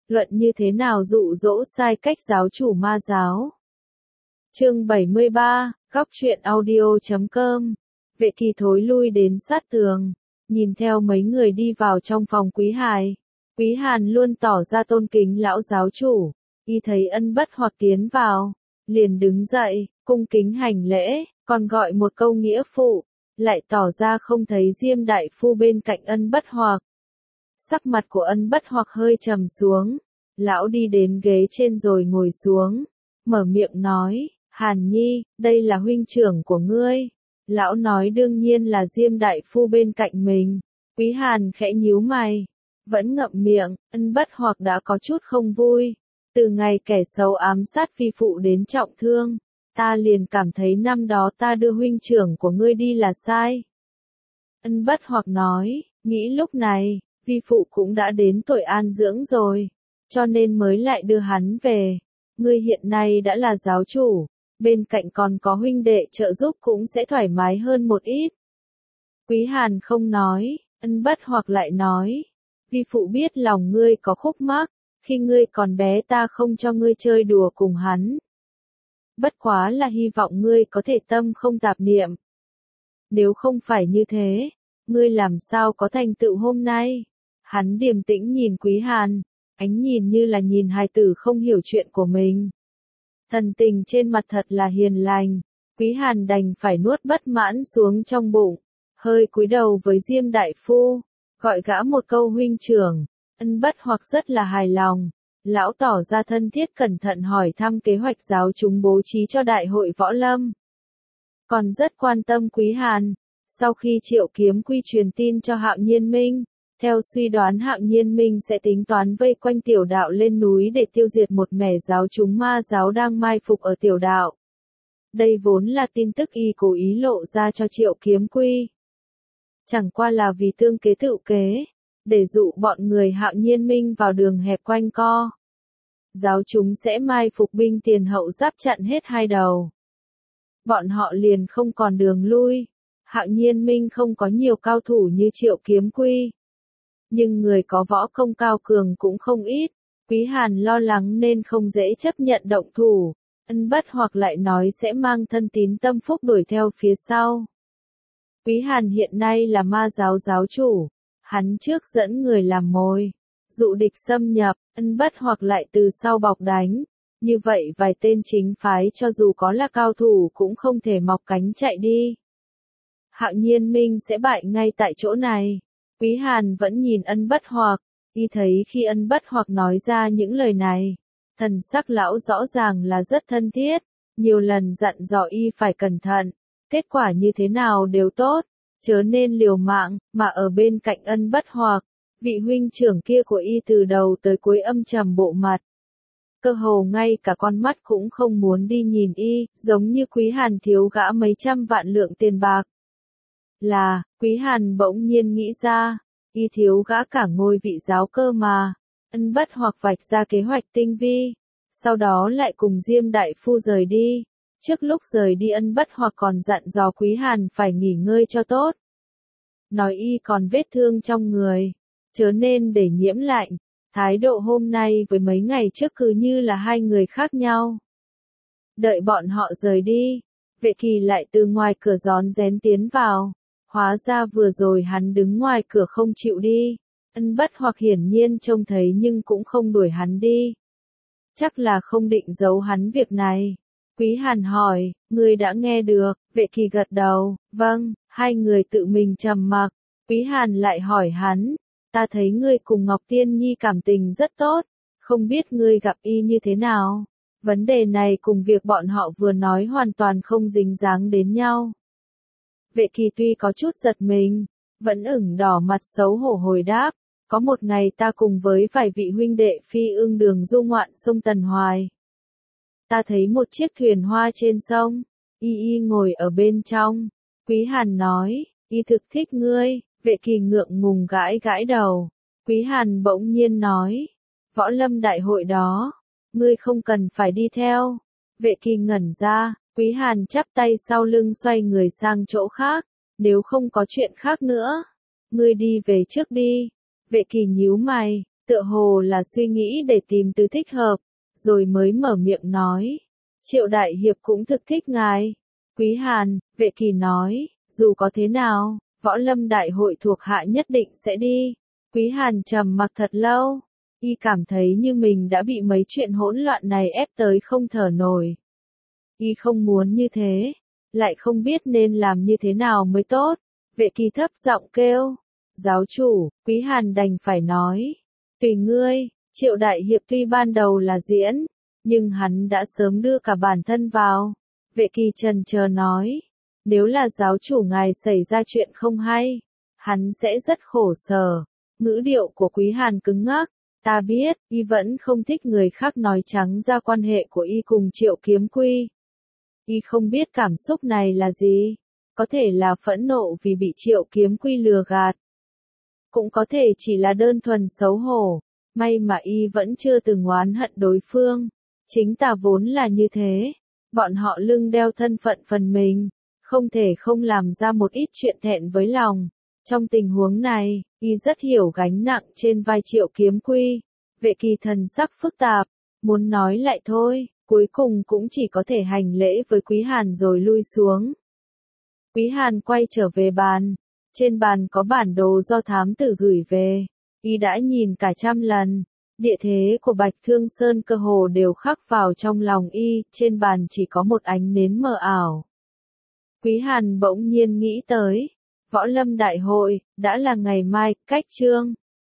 luận như thế nào dụ dỗ sai cách giáo chủ ma giáo. Chương 73, góc truyện audio.com. Vệ Kỳ thối lui đến sát tường, nhìn theo mấy người đi vào trong phòng Quý Hài. Quý Hàn luôn tỏ ra tôn kính lão giáo chủ, y thấy Ân Bất Hoặc tiến vào, liền đứng dậy, cung kính hành lễ, còn gọi một câu nghĩa phụ, lại tỏ ra không thấy Diêm đại phu bên cạnh Ân Bất Hoặc. Sắc mặt của Ân Bất Hoặc hơi trầm xuống, lão đi đến ghế trên rồi ngồi xuống, mở miệng nói, Hàn Nhi, đây là huynh trưởng của ngươi. Lão nói đương nhiên là Diêm đại phu bên cạnh mình. Quý Hàn khẽ nhíu mày, vẫn ngậm miệng. Ân Bất Hoặc đã có chút không vui. Từ ngày kẻ xấu ám sát vi phụ đến trọng thương, ta liền cảm thấy năm đó ta đưa huynh trưởng của ngươi đi là sai. Ân Bất Hoặc nói, nghĩ lúc này, vi phụ cũng đã đến tuổi an dưỡng rồi, cho nên mới lại đưa hắn về. Ngươi hiện nay đã là giáo chủ, bên cạnh còn có huynh đệ trợ giúp cũng sẽ thoải mái hơn một ít. Quý Hàn không nói, Ân Bất Hoặc lại nói, vi phụ biết lòng ngươi có khúc mắc, khi ngươi còn bé ta không cho ngươi chơi đùa cùng hắn. Bất quá là hy vọng ngươi có thể tâm không tạp niệm. Nếu không phải như thế, ngươi làm sao có thành tựu hôm nay? Hắn điềm tĩnh nhìn Quý Hàn, ánh nhìn như là nhìn hài tử không hiểu chuyện của mình. Thần tình trên mặt thật là hiền lành, Quý Hàn đành phải nuốt bất mãn xuống trong bụng, hơi cúi đầu với Diêm đại phu, gọi gã một câu huynh trưởng. Ân Bất Hoặc rất là hài lòng, lão tỏ ra thân thiết cẩn thận hỏi thăm kế hoạch giáo chúng bố trí cho đại hội võ lâm. Còn rất quan tâm Quý Hàn, sau khi Triệu Kiếm Quy truyền tin cho Hạo Nhiên Minh, theo suy đoán Hạo Nhiên Minh sẽ tính toán vây quanh tiểu đạo lên núi để tiêu diệt một mẻ giáo chúng ma giáo đang mai phục ở tiểu đạo. Đây vốn là tin tức y cố ý lộ ra cho Triệu Kiếm Quy. Chẳng qua là vì tương kế tựu kế, để dụ bọn người Hạo Nhiên Minh vào đường hẹp quanh co. Giáo chúng sẽ mai phục binh tiền hậu giáp chặn hết hai đầu. Bọn họ liền không còn đường lui. Hạo Nhiên Minh không có nhiều cao thủ như Triệu Kiếm Quy, nhưng người có võ công cao cường cũng không ít. Quý Hàn lo lắng nên không dễ chấp nhận động thủ. Ân Bất Hoặc lại nói sẽ mang thân tín tâm phúc đuổi theo phía sau. Quý Hàn hiện nay là ma giáo giáo chủ, hắn trước dẫn người làm mồi, dụ địch xâm nhập, Ân Bất Hoặc lại từ sau bọc đánh. Như vậy vài tên chính phái cho dù có là cao thủ cũng không thể mọc cánh chạy đi. Hạo Nhiên Minh sẽ bại ngay tại chỗ này. Quý Hàn vẫn nhìn Ân Bất Hoặc, y thấy khi Ân Bất Hoặc nói ra những lời này, thần sắc lão rõ ràng là rất thân thiết, nhiều lần dặn dò y phải cẩn thận, kết quả như thế nào đều tốt, chớ nên liều mạng, mà ở bên cạnh Ân Bất Hoặc, vị huynh trưởng kia của y từ đầu tới cuối âm trầm bộ mặt. Cơ hồ ngay cả con mắt cũng không muốn đi nhìn y, giống như Quý Hàn thiếu gã mấy trăm vạn lượng tiền bạc. Quý Hàn bỗng nhiên nghĩ ra, y thiếu gã cả ngôi vị giáo cơ mà. Ân Bất Hoặc vạch ra kế hoạch tinh vi, sau đó lại cùng Diêm đại phu rời đi. Trước lúc rời đi Ân Bất Hoặc còn dặn dò Quý Hàn phải nghỉ ngơi cho tốt. Nói y còn vết thương trong người, chớ nên để nhiễm lạnh. Thái độ hôm nay với mấy ngày trước cứ như là hai người khác nhau. Đợi bọn họ rời đi, Vệ Kỳ lại từ ngoài cửa rón rén tiến vào. Hóa ra vừa rồi hắn đứng ngoài cửa không chịu đi. Ân Bất Hoặc hiển nhiên trông thấy nhưng cũng không đuổi hắn đi. Chắc là không định giấu hắn việc này. Quý Hàn hỏi, ngươi đã nghe được? Vệ Kỳ gật đầu, vâng. Hai người tự mình trầm mặc. Quý Hàn lại hỏi hắn, ta thấy ngươi cùng Ngọc Tiên Nhi cảm tình rất tốt, không biết ngươi gặp y như thế nào? Vấn đề này cùng việc bọn họ vừa nói hoàn toàn không dính dáng đến nhau. Vệ Kỳ tuy có chút giật mình, vẫn ửng đỏ mặt xấu hổ hồi đáp, có một ngày ta cùng với vài vị huynh đệ phi ương đường du ngoạn sông Tần Hoài. Ta thấy một chiếc thuyền hoa trên sông, y ngồi ở bên trong. Quý Hàn nói, y thực thích ngươi. Vệ Kỳ ngượng ngùng gãi gãi đầu. Quý Hàn bỗng nhiên nói, võ lâm đại hội đó, ngươi không cần phải đi theo. Vệ Kỳ ngẩn ra, Quý Hàn chắp tay sau lưng xoay người sang chỗ khác, nếu không có chuyện khác nữa, ngươi đi về trước đi. Vệ Kỳ nhíu mày, tựa hồ là suy nghĩ để tìm từ thích hợp, rồi mới mở miệng nói. Triệu đại hiệp cũng thực thích ngài. Quý Hàn, Vệ Kỳ nói, dù có thế nào, võ lâm đại hội thuộc hạ nhất định sẽ đi. Quý Hàn trầm mặc thật lâu, y cảm thấy như mình đã bị mấy chuyện hỗn loạn này ép tới không thở nổi. Y không muốn như thế, lại không biết nên làm như thế nào mới tốt. Vệ Kỳ thấp giọng kêu, giáo chủ, Quý Hàn đành phải nói, tùy ngươi. Triệu đại hiệp tuy ban đầu là diễn, nhưng hắn đã sớm đưa cả bản thân vào. Vệ Kỳ chần chờ nói, nếu là giáo chủ ngài xảy ra chuyện không hay, hắn sẽ rất khổ sở. Ngữ điệu của Quý Hàn cứng ngắc, ta biết, y vẫn không thích người khác nói trắng ra quan hệ của y cùng Triệu Kiếm Quy. Y không biết cảm xúc này là gì, có thể là phẫn nộ vì bị Triệu Kiếm Quy lừa gạt. Cũng có thể chỉ là đơn thuần xấu hổ, may mà y vẫn chưa từng oán hận đối phương. Chính ta vốn là như thế, bọn họ lưng đeo thân phận phần mình, không thể không làm ra một ít chuyện thẹn với lòng. Trong tình huống này, y rất hiểu gánh nặng trên vai Triệu Kiếm Quy. Vệ Kỳ thần sắc phức tạp, muốn nói lại thôi, cuối cùng cũng chỉ có thể hành lễ với Quý Hàn rồi lui xuống. Quý Hàn quay trở về bàn, trên bàn có bản đồ do thám tử gửi về, y đã nhìn cả trăm lần. Địa thế của Bạch Thương Sơn cơ hồ đều khắc vào trong lòng y, trên bàn chỉ có một ánh nến mờ ảo. Quý Hàn bỗng nhiên nghĩ tới, Võ Lâm Đại hội, đã là ngày mai, cách chương